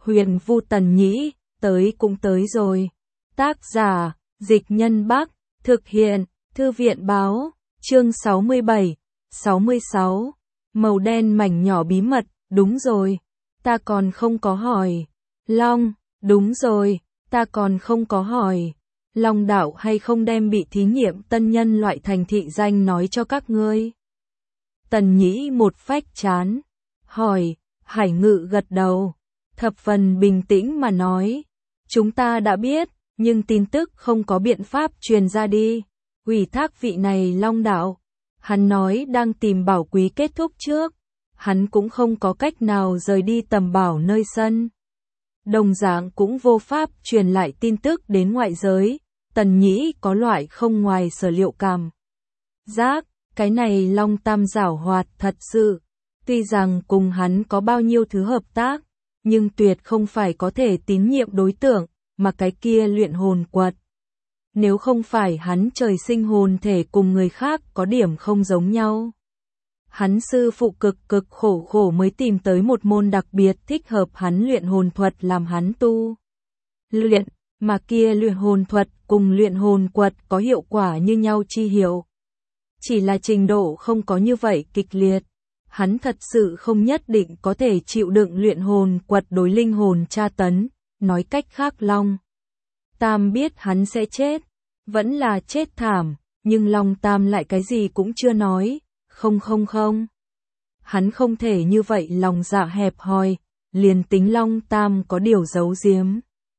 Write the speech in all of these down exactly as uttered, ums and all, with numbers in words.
Huyền Vu Tần Nhĩ, tới cũng tới rồi. Tác giả, Dịch Nhân Bắc, thực hiện, Thư viện Báo, chương sáu mươi bảy, sáu mươi sáu. Màu đen mảnh nhỏ bí mật, đúng rồi, ta còn không có hỏi. Long, đúng rồi, ta còn không có hỏi. Long đạo hay không đem bị thí nghiệm tân nhân loại thành thị danh nói cho các ngươi? Tần Nhĩ một phách chán, hỏi. Hải Ngự gật đầu, thập phần bình tĩnh mà nói. Chúng ta đã biết, nhưng tin tức không có biện pháp truyền ra đi. Ủy thác vị này Long đạo. Hắn nói đang tìm bảo quý kết thúc trước. Hắn cũng không có cách nào rời đi tầm bảo nơi sân. Đồng dạng cũng vô pháp truyền lại tin tức đến ngoại giới. Tần Nhĩ có loại không ngoài sở liệu cảm giác, cái này Long Tam giảo hoạt thật sự. Tuy rằng cùng hắn có bao nhiêu thứ hợp tác, nhưng tuyệt không phải có thể tín nhiệm đối tượng, mà cái kia luyện hồn quật. Nếu không phải hắn trời sinh hồn thể cùng người khác có điểm không giống nhau. Hắn sư phụ cực cực khổ khổ mới tìm tới một môn đặc biệt thích hợp hắn luyện hồn thuật làm hắn tu luyện, mà kia luyện hồn thuật cùng luyện hồn quật có hiệu quả như nhau chi hiệu. Chỉ là trình độ không có như vậy kịch liệt. Hắn thật sự không nhất định có thể chịu đựng luyện hồn quật đối linh hồn tra tấn, nói cách khác Long Tam biết hắn sẽ chết, vẫn là chết thảm, nhưng Long Tam lại cái gì cũng chưa nói, không không không. Hắn không thể như vậy lòng dạ hẹp hòi, liền tính Long Tam có điều giấu giếm.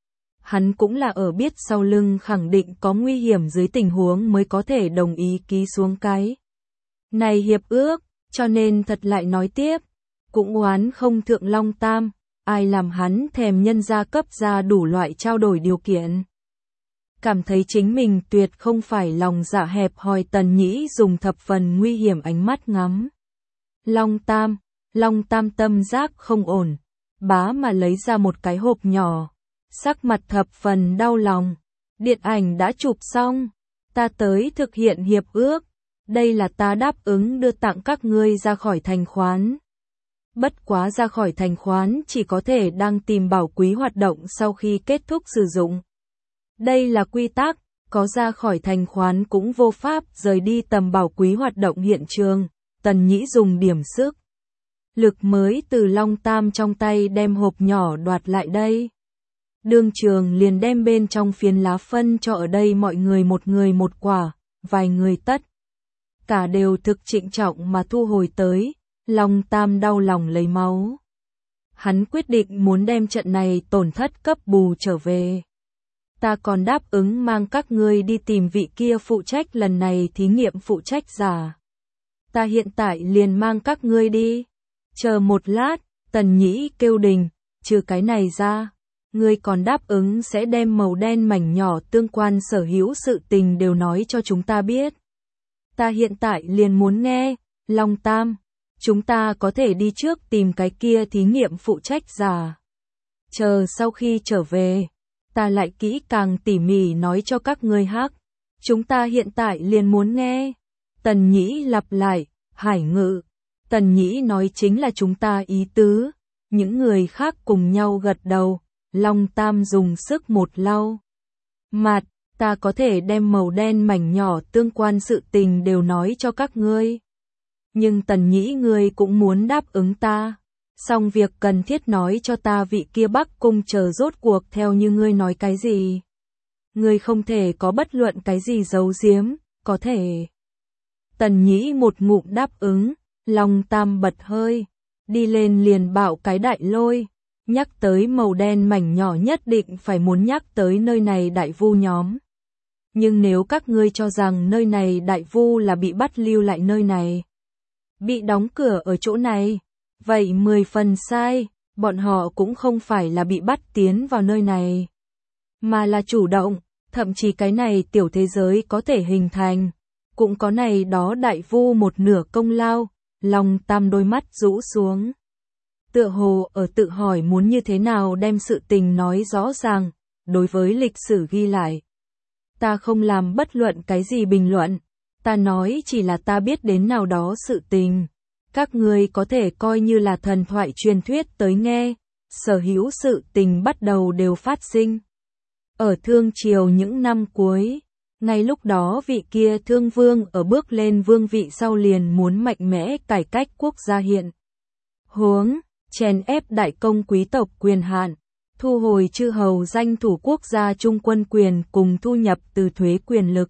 Hắn cũng là ở biết sau lưng khẳng định có nguy hiểm dưới tình huống mới có thể đồng ý ký xuống cái này hiệp ước. Cho nên thật lại nói tiếp, cũng oán không thượng Long Tam, ai làm hắn thèm nhân gia cấp ra đủ loại trao đổi điều kiện. Cảm thấy chính mình tuyệt không phải lòng dạ hẹp hòi. Tần Nhĩ dùng thập phần nguy hiểm ánh mắt ngắm Long Tam, Long Tam tâm giác không ổn, bá mà lấy ra một cái hộp nhỏ, sắc mặt thập phần đau lòng. Điện ảnh đã chụp xong, ta tới thực hiện hiệp ước. Đây là ta đáp ứng đưa tặng các ngươi ra khỏi thành khoán. Bất quá ra khỏi thành khoán chỉ có thể đang tìm bảo quý hoạt động sau khi kết thúc sử dụng. Đây là quy tắc, có ra khỏi thành khoán cũng vô pháp rời đi tầm bảo quý hoạt động hiện trường. Tần Nhĩ dùng điểm sức lực mới từ Long Tam trong tay đem hộp nhỏ đoạt lại đây. Đương trường liền đem bên trong phiến lá phân cho ở đây mọi người một người một quả, vài người tất cả đều thực trịnh trọng mà thu hồi tới. Long Tam đau lòng lấy máu. Hắn quyết định muốn đem trận này tổn thất cấp bù trở về. Ta còn đáp ứng mang các ngươi đi tìm vị kia phụ trách lần này thí nghiệm phụ trách giả. Ta hiện tại liền mang các ngươi đi. Chờ một lát, Tần Nhĩ kêu đình, trừ cái này ra, ngươi còn đáp ứng sẽ đem màu đen mảnh nhỏ tương quan sở hữu sự tình đều nói cho chúng ta biết. Ta hiện tại liền muốn nghe. Long Tam, chúng ta có thể đi trước tìm cái kia thí nghiệm phụ trách giả. Chờ sau khi trở về, ta lại kỹ càng tỉ mỉ nói cho các ngươi hắc. Chúng ta hiện tại liền muốn nghe. Tần Nhĩ lặp lại, Hải Ngự. Tần Nhĩ nói chính là chúng ta ý tứ. Những người khác cùng nhau gật đầu. Long Tam dùng sức một lau mặt. Ta có thể đem màu đen mảnh nhỏ tương quan sự tình đều nói cho các ngươi. Nhưng Tần Nhĩ ngươi cũng muốn đáp ứng ta. Xong việc cần thiết nói cho ta vị kia Bắc Cung chờ rốt cuộc theo như ngươi nói cái gì. Ngươi không thể có bất luận cái gì giấu giếm, có thể. Tần Nhĩ một ngụm đáp ứng, Long Tam bật hơi, đi lên liền bảo cái đại lôi. Nhắc tới màu đen mảnh nhỏ nhất định phải muốn nhắc tới nơi này đại vu nhóm. Nhưng nếu các ngươi cho rằng nơi này đại vu là bị bắt lưu lại nơi này, bị đóng cửa ở chỗ này, vậy mười phần sai, bọn họ cũng không phải là bị bắt tiến vào nơi này, mà là chủ động, thậm chí cái này tiểu thế giới có thể hình thành, cũng có này đó đại vu một nửa công lao. Long Tam đôi mắt rũ xuống, tựa hồ ở tự hỏi muốn như thế nào đem sự tình nói rõ ràng. Đối với lịch sử ghi lại, ta không làm bất luận cái gì bình luận, ta nói chỉ là ta biết đến nào đó sự tình. Các ngươi có thể coi như là thần thoại truyền thuyết tới nghe, sở hữu sự tình bắt đầu đều phát sinh. Ở Thương Triều những năm cuối, ngay lúc đó vị kia Thương Vương ở bước lên vương vị sau liền muốn mạnh mẽ cải cách quốc gia hiện huống, chèn ép đại công quý tộc quyền hạn, thu hồi chư hầu danh thủ quốc gia trung quân quyền cùng thu nhập từ thuế quyền lực,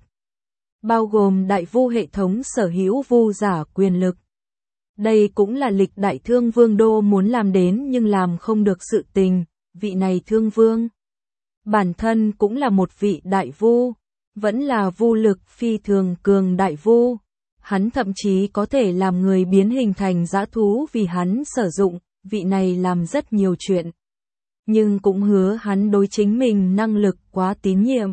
bao gồm đại vu hệ thống sở hữu vu giả quyền lực. Đây cũng là lịch đại Thương Vương đô muốn làm đến nhưng làm không được sự tình, vị này Thương Vương bản thân cũng là một vị đại vu, vẫn là vu lực phi thường cường đại vu. Hắn thậm chí có thể làm người biến hình thành dã thú vì hắn sử dụng, vị này làm rất nhiều chuyện. Nhưng cũng hứa hắn đối chính mình năng lực quá tín nhiệm.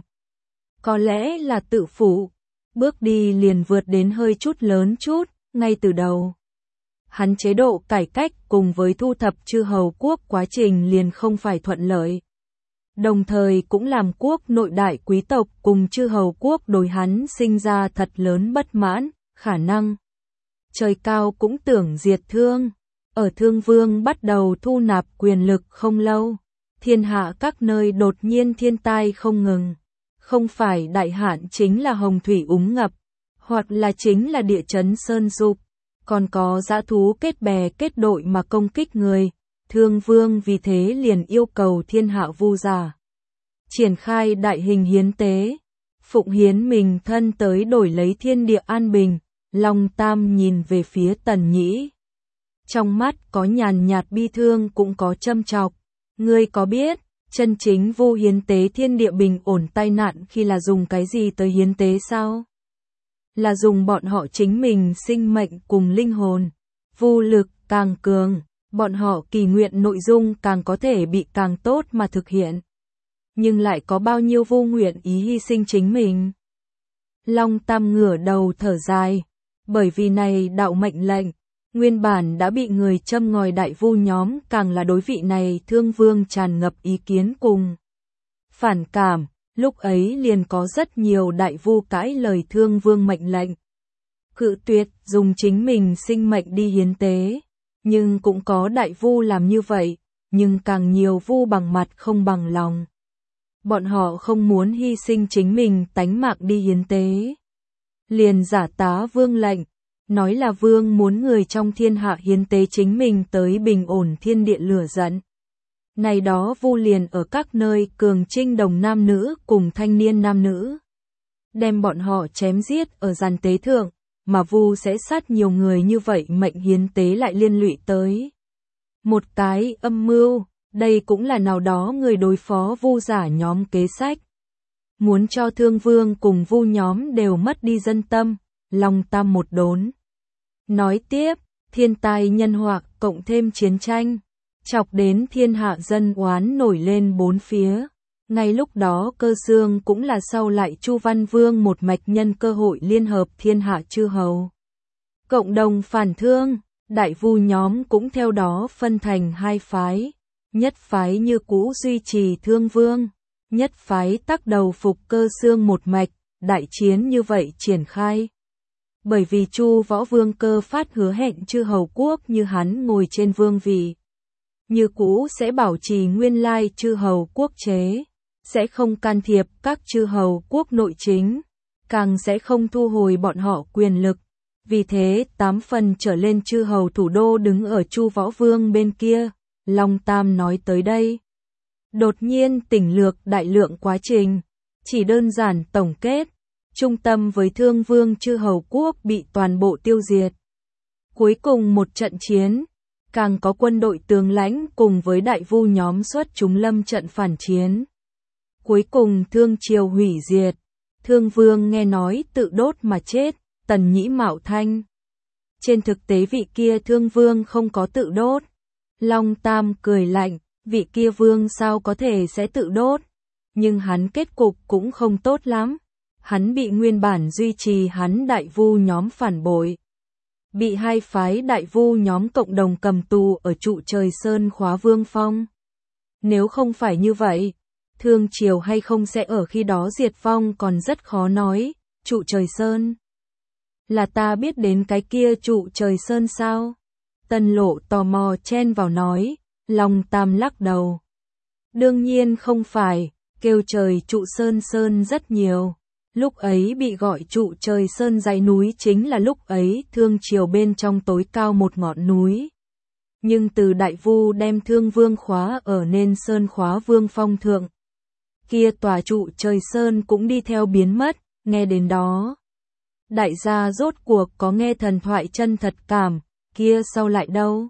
Có lẽ là tự phụ, bước đi liền vượt đến hơi chút lớn chút, ngay từ đầu. Hắn chế độ cải cách cùng với thu thập chư hầu quốc quá trình liền không phải thuận lợi. Đồng thời cũng làm quốc nội đại quý tộc cùng chư hầu quốc đối hắn sinh ra thật lớn bất mãn, khả năng. Trời cao cũng tưởng diệt Thương. Ở Thương Vương bắt đầu thu nạp quyền lực không lâu, thiên hạ các nơi đột nhiên thiên tai không ngừng. Không phải đại hạn chính là hồng thủy úng ngập, hoặc là chính là địa chấn sơn sụp, còn có dã thú kết bè kết đội mà công kích người. Thương Vương vì thế liền yêu cầu thiên hạ vu giả triển khai đại hình hiến tế, phụng hiến mình thân tới đổi lấy thiên địa an bình. Long Tam nhìn về phía Tần Nhĩ, trong mắt có nhàn nhạt bi thương cũng có châm chọc. Ngươi có biết, chân chính vu hiến tế thiên địa bình ổn tai nạn khi là dùng cái gì tới hiến tế sao? Là dùng bọn họ chính mình sinh mệnh cùng linh hồn. Vu lực càng cường, bọn họ kỳ nguyện nội dung càng có thể bị càng tốt mà thực hiện. Nhưng lại có bao nhiêu vu nguyện ý hy sinh chính mình? Long Tam ngửa đầu thở dài, bởi vì này đạo mệnh lệnh, nguyên bản đã bị người châm ngòi đại vu nhóm càng là đối vị này Thương Vương tràn ngập ý kiến cùng phản cảm, lúc ấy liền có rất nhiều đại vu cãi lời Thương Vương mệnh lệnh. Cự tuyệt dùng chính mình sinh mệnh đi hiến tế, nhưng cũng có đại vu làm như vậy, nhưng càng nhiều vu bằng mặt không bằng lòng. Bọn họ không muốn hy sinh chính mình tánh mạng đi hiến tế. Liền giả tá vương lệnh, nói là vương muốn người trong thiên hạ hiến tế chính mình tới bình ổn thiên địa lửa giận. Này đó vu liền ở các nơi cường trinh đồng nam nữ cùng thanh niên nam nữ. Đem bọn họ chém giết ở giàn tế thượng, mà vu sẽ sát nhiều người như vậy mệnh hiến tế lại liên lụy tới. Một cái âm mưu, đây cũng là nào đó người đối phó vu giả nhóm kế sách. Muốn cho Thương Vương cùng vu nhóm đều mất đi dân tâm, Long Tam một đốn. Nói tiếp, thiên tai nhân họa cộng thêm chiến tranh, chọc đến thiên hạ dân oán nổi lên bốn phía. Ngay lúc đó Cơ Xương cũng là sau lại Chu Văn Vương một mạch nhân cơ hội liên hợp thiên hạ chư hầu. Cộng đồng phản Thương, đại vu nhóm cũng theo đó phân thành hai phái. Nhất phái như cũ duy trì Thương Vương, nhất phái tác đầu phục Cơ Xương một mạch, đại chiến như vậy triển khai. Bởi vì Chu Võ Vương Cơ Phát hứa hẹn chư hầu quốc như hắn ngồi trên vương vị, như cũ sẽ bảo trì nguyên lai chư hầu quốc chế, sẽ không can thiệp các chư hầu quốc nội chính, càng sẽ không thu hồi bọn họ quyền lực. Vì thế, tám phần trở lên chư hầu thủ đô đứng ở Chu Võ Vương bên kia. Long Tam nói tới đây, đột nhiên tỉnh lược đại lượng quá trình, chỉ đơn giản tổng kết, trung tâm với Thương Vương chư hầu quốc bị toàn bộ tiêu diệt. Cuối cùng một trận chiến, càng có quân đội tướng lãnh cùng với đại vu nhóm xuất chúng lâm trận phản chiến. Cuối cùng Thương Triều hủy diệt, Thương Vương nghe nói tự đốt mà chết, Tần Nhĩ mạo thanh. Trên thực tế vị kia Thương Vương không có tự đốt. Long Tam cười lạnh, vị kia vương sao có thể sẽ tự đốt, nhưng hắn kết cục cũng không tốt lắm. Hắn bị nguyên bản duy trì hắn đại vu nhóm phản bội. Bị hai phái đại vu nhóm cộng đồng cầm tù ở trụ trời sơn khóa vương phong. Nếu không phải như vậy, Thương Triều hay không sẽ ở khi đó diệt vong còn rất khó nói. Trụ trời sơn, là ta biết đến cái kia trụ trời sơn sao? Tân Lộ tò mò chen vào nói, Long Tam lắc đầu. Đương nhiên không phải, kêu trời trụ sơn sơn rất nhiều. Lúc ấy bị gọi trụ trời sơn dãy núi chính là lúc ấy Thương Triều bên trong tối cao một ngọn núi. Nhưng từ Đại Vu đem Thương Vương khóa ở nên Sơn khóa Vương phong thượng. Kia tòa trụ trời sơn cũng đi theo biến mất, nghe đến đó. Đại gia rốt cuộc có nghe thần thoại chân thật cảm, kia sau lại đâu?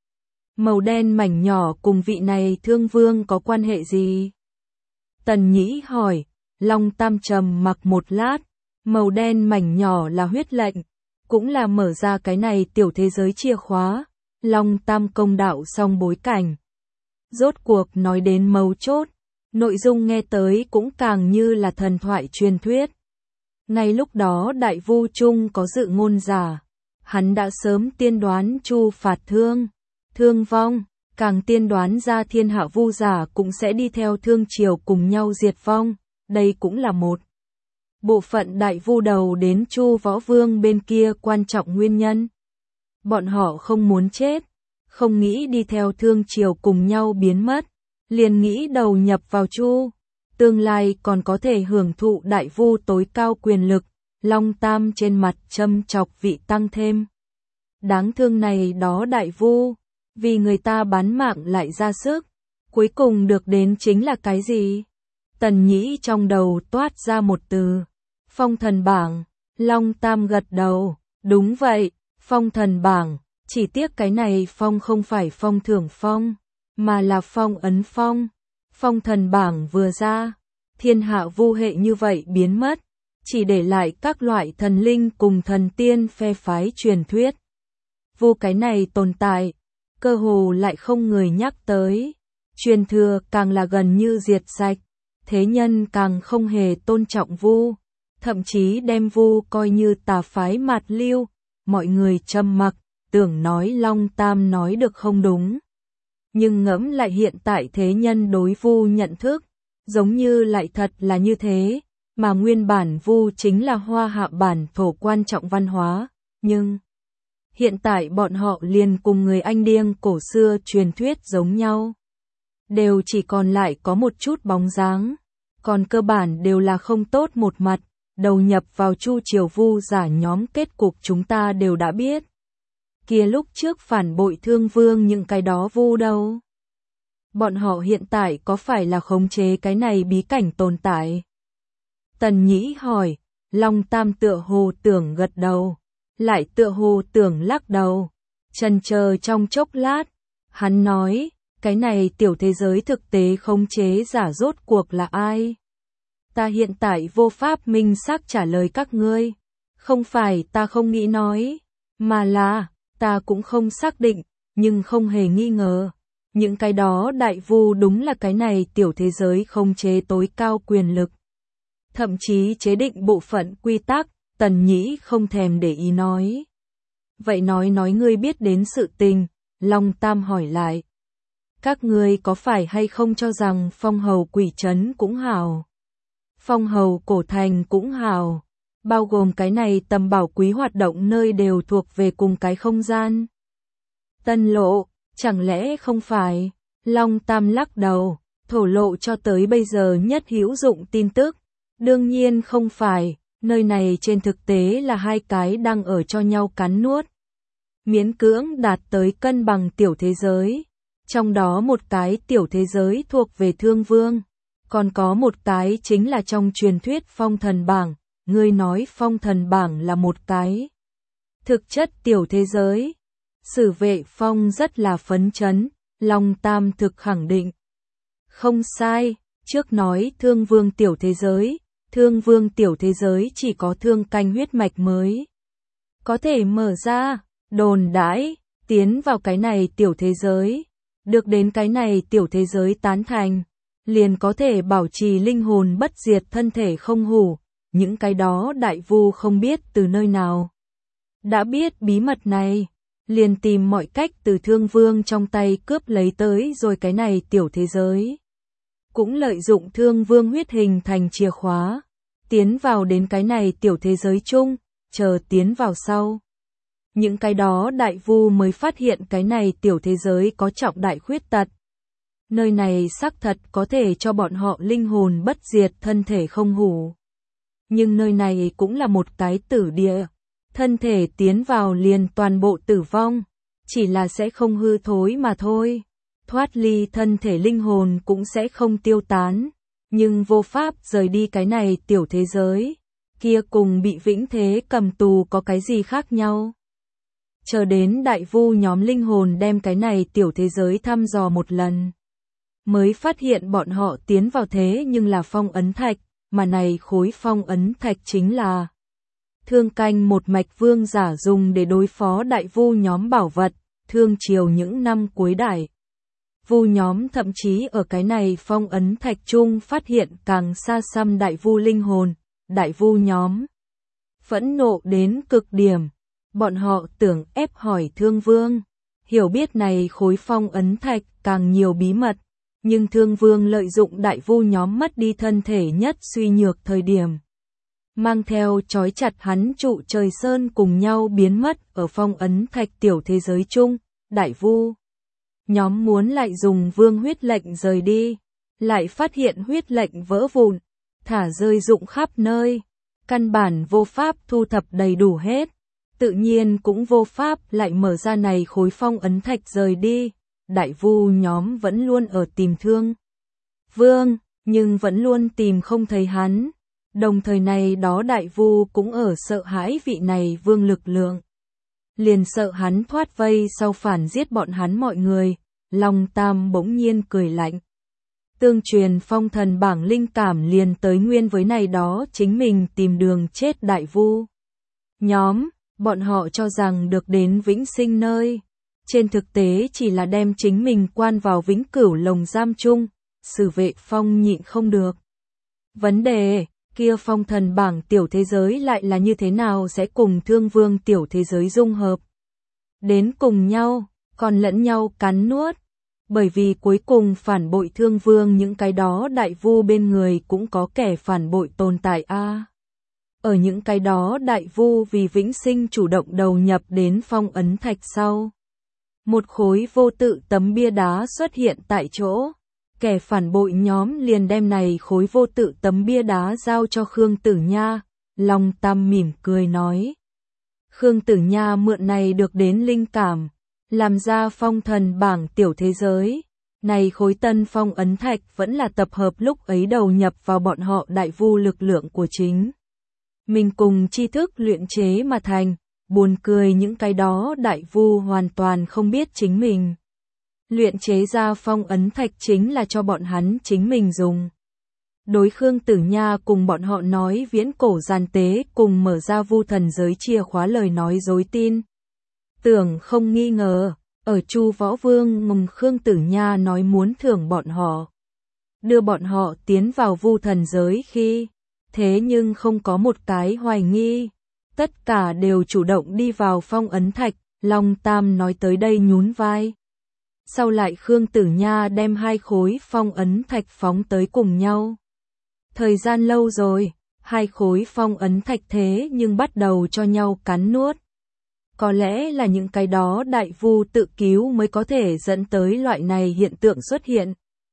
Màu đen mảnh nhỏ cùng vị này Thương Vương có quan hệ gì? Tần Nhĩ hỏi, Long Tam trầm mặc một lát, màu đen mảnh nhỏ là huyết lệnh, cũng là mở ra cái này tiểu thế giới chìa khóa. Long Tam công đạo xong bối cảnh. Rốt cuộc nói đến mấu chốt, nội dung nghe tới cũng càng như là thần thoại truyền thuyết. Ngay lúc đó Đại Vu Trung có dự ngôn giả, hắn đã sớm tiên đoán Chu phạt thương, thương vong, càng tiên đoán ra thiên hạ vu giả cũng sẽ đi theo Thương Triều cùng nhau diệt vong, đây cũng là một bộ phận Đại Vu đầu đến Chu Võ Vương bên kia quan trọng nguyên nhân. Bọn họ không muốn chết, không nghĩ đi theo Thương Triều cùng nhau biến mất, liền nghĩ đầu nhập vào Chu, tương lai còn có thể hưởng thụ Đại Vu tối cao quyền lực. Long Tam trên mặt châm chọc vị tăng thêm. Đáng thương này đó Đại Vu, vì người ta bán mạng lại ra sức, cuối cùng được đến chính là cái gì? Tần Nhĩ trong đầu toát ra một từ, phong thần bảng. Long Tam gật đầu, đúng vậy, phong thần bảng, chỉ tiếc cái này phong không phải phong thưởng phong, mà là phong ấn phong. Phong thần bảng vừa ra, thiên hạ vu hệ như vậy biến mất, chỉ để lại các loại thần linh cùng thần tiên phe phái truyền thuyết. Vu cái này tồn tại, cơ hồ lại không người nhắc tới, truyền thừa càng là gần như diệt sạch, thế nhân càng không hề tôn trọng vu, thậm chí đem vu coi như tà phái mạt lưu, mọi người trầm mặc, tưởng nói Long Tam nói được không đúng. Nhưng ngẫm lại hiện tại thế nhân đối vu nhận thức, giống như lại thật là như thế, mà nguyên bản vu chính là hoa hạ bản thổ quan trọng văn hóa, nhưng hiện tại bọn họ liền cùng người Anh điên cổ xưa truyền thuyết giống nhau. Đều chỉ còn lại có một chút bóng dáng, còn cơ bản đều là không tốt một mặt, đầu nhập vào Chu Triều vu giả nhóm kết cục chúng ta đều đã biết. Kia lúc trước phản bội Thương Vương những cái đó vu đâu? Bọn họ hiện tại có phải là khống chế cái này bí cảnh tồn tại? Tần Nhĩ hỏi, Long Tam tựa hồ tưởng gật đầu, lại tựa hồ tưởng lắc đầu, chần chờ trong chốc lát, hắn nói, cái này tiểu thế giới thực tế khống chế giả rốt cuộc là ai? Ta hiện tại vô pháp minh xác trả lời các ngươi, không phải ta không nghĩ nói, mà là, ta cũng không xác định, nhưng không hề nghi ngờ. Những cái đó đại vu đúng là cái này tiểu thế giới khống chế tối cao quyền lực. Thậm chí chế định bộ phận quy tắc, Tần Nhĩ không thèm để ý nói. Vậy nói nói ngươi biết đến sự tình, Long Tam hỏi lại. Các ngươi có phải hay không cho rằng phong hầu quỷ trấn cũng hào? Phong hầu cổ thành cũng hào, bao gồm cái này tầm bảo quý hoạt động nơi đều thuộc về cùng cái không gian. Tân lộ, chẳng lẽ không phải? Long Tam lắc đầu, thổ lộ cho tới bây giờ nhất hữu dụng tin tức. Đương nhiên không phải, nơi này trên thực tế là hai cái đang ở cho nhau cắn nuốt. Miễn cưỡng đạt tới cân bằng tiểu thế giới. Trong đó một cái tiểu thế giới thuộc về Thương Vương. Còn có một cái chính là trong truyền thuyết phong thần bảng. Ngươi nói phong thần bảng là một cái thực chất tiểu thế giới. Sử Vệ Phong rất là phấn chấn, Long Tam thực khẳng định. Không sai, trước nói Thương Vương tiểu thế giới, Thương Vương tiểu thế giới chỉ có thương canh huyết mạch mới có thể mở ra, đồn đãi, tiến vào cái này tiểu thế giới, được đến cái này tiểu thế giới tán thành, liền có thể bảo trì linh hồn bất diệt thân thể không hủ, những cái đó đại vu không biết từ nơi nào. Đã biết bí mật này, liền tìm mọi cách từ Thương Vương trong tay cướp lấy tới rồi cái này tiểu thế giới. Cũng lợi dụng Thương Vương huyết hình thành chìa khóa, tiến vào đến cái này tiểu thế giới chung, chờ tiến vào sau. Những cái đó đại vu mới phát hiện cái này tiểu thế giới có trọng đại khuyết tật. Nơi này xác thật có thể cho bọn họ linh hồn bất diệt, thân thể không hủ. Nhưng nơi này cũng là một cái tử địa. Thân thể tiến vào liền toàn bộ tử vong. Chỉ là sẽ không hư thối mà thôi. Thoát ly thân thể linh hồn cũng sẽ không tiêu tán. Nhưng vô pháp rời đi cái này tiểu thế giới. Kia cùng bị vĩnh thế cầm tù có cái gì khác nhau? Chờ đến đại vu nhóm linh hồn đem cái này tiểu thế giới thăm dò một lần. Mới phát hiện bọn họ tiến vào thế nhưng là phong ấn thạch, mà này khối phong ấn thạch chính là thương canh một mạch vương giả dùng để đối phó đại vu nhóm bảo vật, thương triều những năm cuối đại. Vu nhóm thậm chí ở cái này phong ấn thạch chung phát hiện càng xa xăm đại vu linh hồn, đại vu nhóm phẫn nộ đến cực điểm. Bọn họ tưởng ép hỏi Thương Vương, hiểu biết này khối phong ấn thạch càng nhiều bí mật, nhưng Thương Vương lợi dụng đại vu nhóm mất đi thân thể nhất suy nhược thời điểm. Mang theo trói chặt hắn trụ trời sơn cùng nhau biến mất ở phong ấn thạch tiểu thế giới chung, đại vu. Nhóm muốn lại dùng vương huyết lệnh rời đi, lại phát hiện huyết lệnh vỡ vụn, thả rơi rụng khắp nơi, căn bản vô pháp thu thập đầy đủ hết. Tự nhiên cũng vô pháp lại mở ra này khối phong ấn thạch rời đi, đại vu nhóm vẫn luôn ở tìm Thương Vương, nhưng vẫn luôn tìm không thấy hắn. Đồng thời này đó đại vu cũng ở sợ hãi vị này vương lực lượng. Liền sợ hắn thoát vây sau phản giết bọn hắn mọi người, Long Tam bỗng nhiên cười lạnh. Tương truyền phong thần bảng linh cảm liền tới nguyên với này đó chính mình tìm đường chết đại vu. Nhóm bọn họ cho rằng được đến vĩnh sinh nơi, trên thực tế chỉ là đem chính mình quan vào vĩnh cửu lồng giam chung, Sử Vệ Phong nhịn không được. Vấn đề, kia phong thần bảng tiểu thế giới lại là như thế nào sẽ cùng Thương Vương tiểu thế giới dung hợp? Đến cùng nhau, còn lẫn nhau cắn nuốt, bởi vì cuối cùng phản bội Thương Vương những cái đó đại vu bên người cũng có kẻ phản bội tồn tại a. À. Ở những cái đó đại vu vì vĩnh sinh chủ động đầu nhập đến phong ấn thạch sau. Một khối vô tự tấm bia đá xuất hiện tại chỗ. Kẻ phản bội nhóm liền đem này khối vô tự tấm bia đá giao cho Khương Tử Nha. Long Tam mỉm cười nói. Khương Tử Nha mượn này được đến linh cảm. Làm ra phong thần bảng tiểu thế giới. Này khối tân phong ấn thạch vẫn là tập hợp lúc ấy đầu nhập vào bọn họ đại vu lực lượng của chính. Mình cùng tri thức luyện chế mà thành, buồn cười những cái đó đại vu hoàn toàn không biết chính mình. Luyện chế ra phong ấn thạch chính là cho bọn hắn chính mình dùng. Đối Khương Tử Nha cùng bọn họ nói viễn cổ gian tế cùng mở ra vu thần giới chìa khóa lời nói dối tin. Tưởng không nghi ngờ, ở Chu Võ Vương ngùng Khương Tử Nha nói muốn thưởng bọn họ. Đưa bọn họ tiến vào vu thần giới khi... Thế nhưng không có một cái hoài nghi, tất cả đều chủ động đi vào phong ấn thạch, Long Tam nói tới đây nhún vai. Sau lại Khương Tử Nha đem hai khối phong ấn thạch phóng tới cùng nhau. Thời gian lâu rồi, hai khối phong ấn thạch thế nhưng bắt đầu cho nhau cắn nuốt. Có lẽ là những cái đó đại vu tự cứu mới có thể dẫn tới loại này hiện tượng xuất hiện.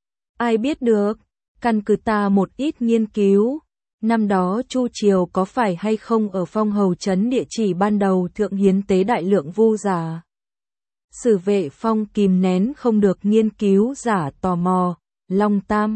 Ai biết được, căn cứ ta một ít nghiên cứu. Năm đó Chu Triều có phải hay không ở Phong Hầu trấn địa chỉ ban đầu thượng hiến tế đại lượng vu giả? Sử Vệ Phong kìm nén không được nghiên cứu giả tò mò, Long Tam.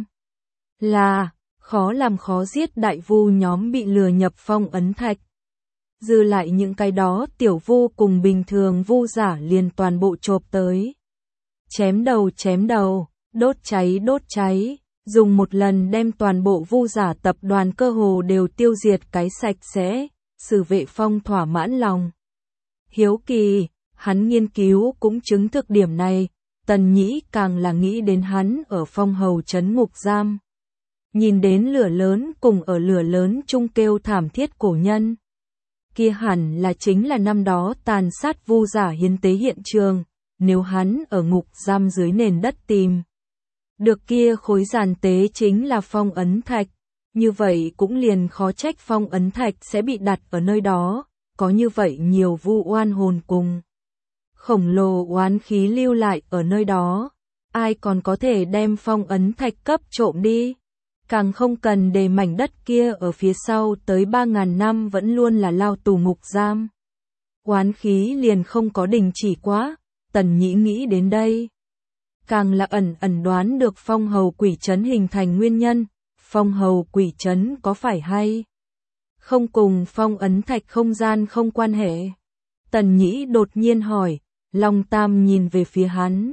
Là, khó làm khó giết đại vu nhóm bị lừa nhập phong ấn thạch. Dư lại những cái đó tiểu vu cùng bình thường vu giả liền toàn bộ chộp tới. Chém đầu chém đầu, đốt cháy đốt cháy. Dùng một lần đem toàn bộ vu giả tập đoàn cơ hồ đều tiêu diệt cái sạch sẽ, Sử Vệ Phong thỏa mãn lòng. Hiếu kỳ, hắn nghiên cứu cũng chứng thực điểm này, Tần Nhĩ càng là nghĩ đến hắn ở Phong Hầu trấn ngục giam. Nhìn đến lửa lớn cùng ở lửa lớn chung kêu thảm thiết cổ nhân. Kia hẳn là chính là năm đó tàn sát vu giả hiến tế hiện trường, nếu hắn ở ngục giam dưới nền đất tìm. Được kia khối giàn tế chính là phong ấn thạch, như vậy cũng liền khó trách phong ấn thạch sẽ bị đặt ở nơi đó, có như vậy nhiều vu oan hồn cùng khổng lồ oán khí lưu lại ở nơi đó, ai còn có thể đem phong ấn thạch cấp trộm đi? Càng không cần để mảnh đất kia ở phía sau tới ba ngàn năm vẫn luôn là lao tù ngục giam. Oán khí liền không có đình chỉ quá, Tần Nhĩ nghĩ đến đây. Càng là ẩn ẩn đoán được phong hầu quỷ trấn hình thành nguyên nhân, phong hầu quỷ trấn có phải hay không cùng phong ấn thạch không gian không quan hệ? Tần Nhĩ đột nhiên hỏi, Long Tam nhìn về phía hắn.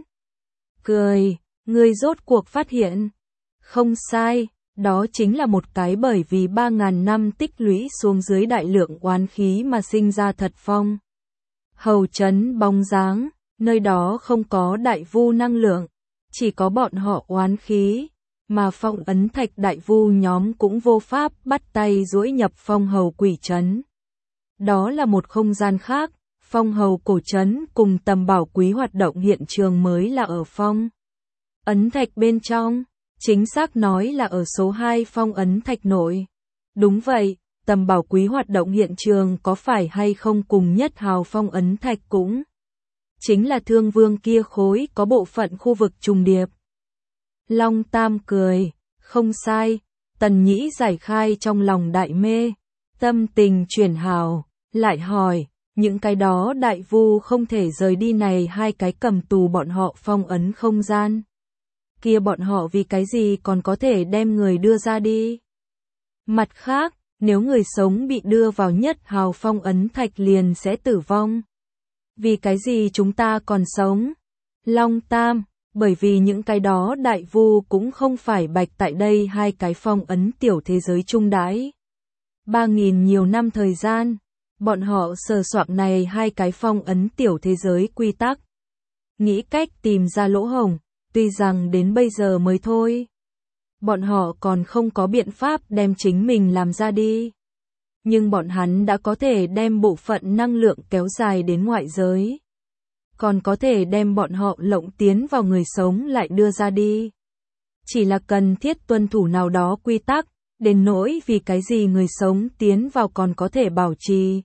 Cười, ngươi rốt cuộc phát hiện. Không sai, đó chính là một cái bởi vì ba ngàn năm tích lũy xuống dưới đại lượng oán khí mà sinh ra thật phong hầu trấn bóng dáng, nơi đó không có đại vu năng lượng, chỉ có bọn họ oán khí, mà phong ấn thạch đại vu nhóm cũng vô pháp bắt tay duỗi nhập phong hầu quỷ trấn. Đó là một không gian khác, phong hầu cổ trấn cùng tầm bảo quý hoạt động hiện trường mới là ở phong ấn thạch bên trong, chính xác nói là ở số hai phong ấn thạch nội. Đúng vậy, tầm bảo quý hoạt động hiện trường có phải hay không cùng nhất hào phong ấn thạch cũng chính là thương vương kia khối có bộ phận khu vực trùng điệp. Long Tam cười, không sai, Tần Nhĩ giải khai trong lòng đại mê, tâm tình chuyển hào, lại hỏi, những cái đó đại vu không thể rời đi này hai cái cầm tù bọn họ phong ấn không gian. Kia bọn họ vì cái gì còn có thể đem người đưa ra đi? Mặt khác, nếu người sống bị đưa vào nhất hào phong ấn thạch liền sẽ tử vong. Vì cái gì chúng ta còn sống? Long Tam, bởi vì những cái đó đại vu cũng không phải bạch tại đây hai cái phong ấn tiểu thế giới trung đãi. Ba nghìn nhiều năm thời gian, bọn họ sờ soạn này hai cái phong ấn tiểu thế giới quy tắc. Nghĩ cách tìm ra lỗ hổng, tuy rằng đến bây giờ mới thôi. Bọn họ còn không có biện pháp đem chính mình làm ra đi. Nhưng bọn hắn đã có thể đem bộ phận năng lượng kéo dài đến ngoại giới. Còn có thể đem bọn họ lộng tiến vào người sống lại đưa ra đi. Chỉ là cần thiết tuân thủ nào đó quy tắc, đến nỗi vì cái gì người sống tiến vào còn có thể bảo trì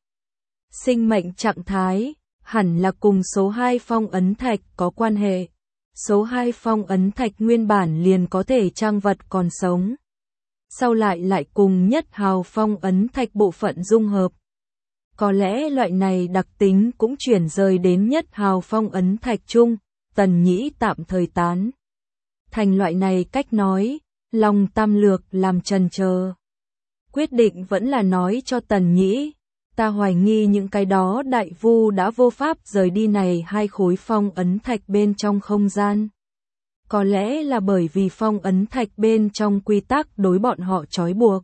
sinh mệnh trạng thái, hẳn là cùng số hai phong ấn thạch có quan hệ. Số hai phong ấn thạch nguyên bản liền có thể trang vật còn sống. Sau lại lại cùng nhất hào phong ấn thạch bộ phận dung hợp. Có lẽ loại này đặc tính cũng chuyển rời đến nhất hào phong ấn thạch chung, Tần Nhĩ tạm thời tán. Thành loại này cách nói, Long Tam lược làm chần chờ. Quyết định vẫn là nói cho Tần Nhĩ, ta hoài nghi những cái đó đại vu đã vô pháp rời đi này hai khối phong ấn thạch bên trong không gian. Có lẽ là bởi vì phong ấn thạch bên trong quy tắc đối bọn họ trói buộc.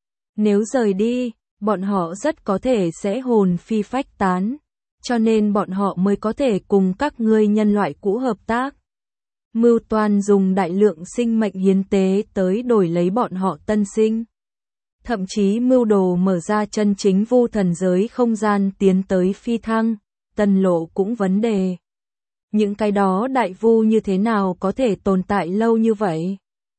Nếu rời đi, bọn họ rất có thể sẽ hồn phi phách tán, cho nên bọn họ mới có thể cùng các ngươi nhân loại cũ hợp tác. Mưu toan dùng đại lượng sinh mệnh hiến tế tới đổi lấy bọn họ tân sinh. Thậm chí mưu đồ mở ra chân chính vu thần giới không gian tiến tới phi thăng, tân lộ cũng vấn đề. Những cái đó đại vu như thế nào có thể tồn tại lâu như vậy?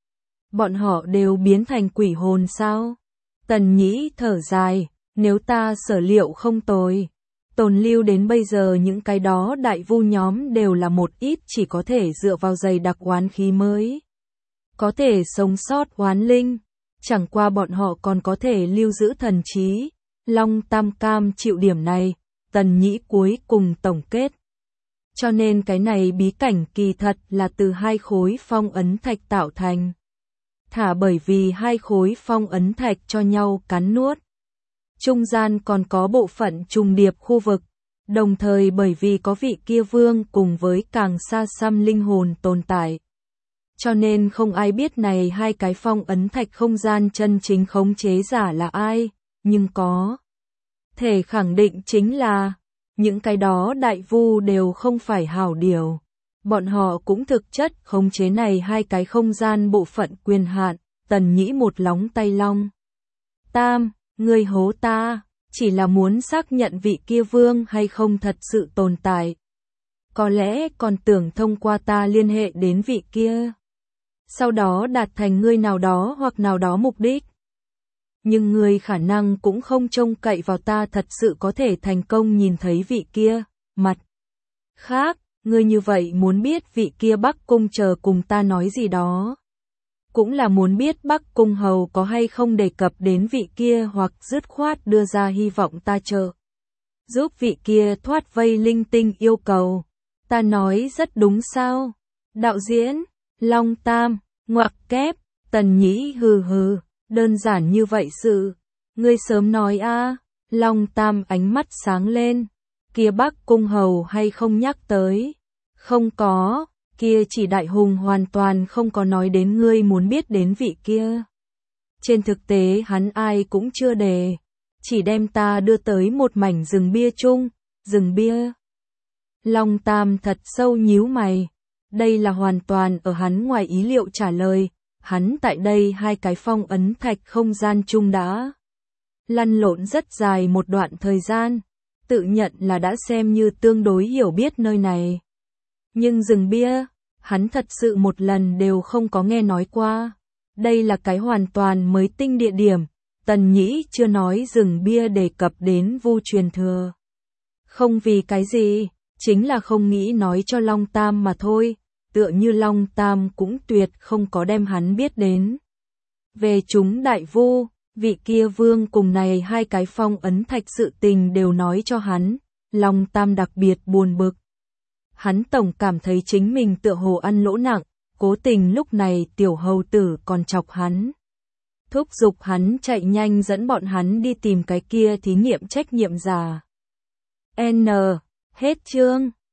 Bọn họ đều biến thành quỷ hồn sao? Tần Nhĩ thở dài, nếu ta sở liệu không tồi. Tồn lưu đến bây giờ những cái đó đại vu nhóm đều là một ít chỉ có thể dựa vào dày đặc oán khí mới. Có thể sống sót oán linh. Chẳng qua bọn họ còn có thể lưu giữ thần trí. Long Tam cam chịu điểm này, Tần Nhĩ cuối cùng tổng kết. Cho nên cái này bí cảnh kỳ thật là từ hai khối phong ấn thạch tạo thành. Thả bởi vì hai khối phong ấn thạch cho nhau cắn nuốt. Trung gian còn có bộ phận trùng điệp khu vực. Đồng thời bởi vì có vị kia vương cùng với càng xa xăm linh hồn tồn tại. Cho nên không ai biết này hai cái phong ấn thạch không gian chân chính khống chế giả là ai, nhưng có thể khẳng định chính là những cái đó đại vu đều không phải hảo điều. Bọn họ cũng thực chất khống chế này hai cái không gian bộ phận quyền hạn. Tần Nhĩ một lóng tay Long Tam, ngươi hố ta, chỉ là muốn xác nhận vị kia vương hay không thật sự tồn tại. Có lẽ còn tưởng thông qua ta liên hệ đến vị kia. Sau đó đạt thành ngươi nào đó hoặc nào đó mục đích. nhưng ngươi khả năng cũng không trông cậy vào ta thật sự có thể thành công nhìn thấy vị kia. Mặt khác, ngươi như vậy muốn biết vị kia Bắc Cung chờ cùng ta nói gì đó. Cũng là muốn biết Bắc Cung hầu có hay không đề cập đến vị kia hoặc dứt khoát đưa ra hy vọng ta chờ. Giúp vị kia thoát vây linh tinh yêu cầu. Ta nói rất đúng sao? Đạo diễn, Long Tam, ngoặc kép, Tần Nhĩ hừ hừ, đơn giản như vậy sự. Ngươi sớm nói a. Long Tam ánh mắt sáng lên. Kia Bắc Cung hầu hay không nhắc tới? Không có, kia chỉ Đại Hùng hoàn toàn không có nói đến ngươi muốn biết đến vị kia. Trên thực tế hắn ai cũng chưa đề, chỉ đem ta đưa tới một mảnh rừng bia chung, rừng bia. Long Tam thật sâu nhíu mày, đây là hoàn toàn ở hắn ngoài ý liệu trả lời, hắn tại đây hai cái phong ấn thạch không gian chung đã lăn lộn rất dài một đoạn thời gian, tự nhận là đã xem như tương đối hiểu biết nơi này. Nhưng rừng bia, hắn thật sự một lần đều không có nghe nói qua. Đây là cái hoàn toàn mới tinh địa điểm, Tần Nhĩ chưa nói rừng bia đề cập đến Vu truyền thừa. Không vì cái gì, chính là không nghĩ nói cho Long Tam mà thôi, tựa như Long Tam cũng tuyệt không có đem hắn biết đến. Về chúng đại vu, vị kia vương cùng này hai cái phong ấn thạch sự tình đều nói cho hắn, Long Tam đặc biệt buồn bực. Hắn tổng cảm thấy chính mình tựa hồ ăn lỗ nặng, cố tình lúc này tiểu hầu tử còn chọc hắn. Thúc giục hắn chạy nhanh dẫn bọn hắn đi tìm cái kia thí nghiệm trách nhiệm giả. N. Hết chương.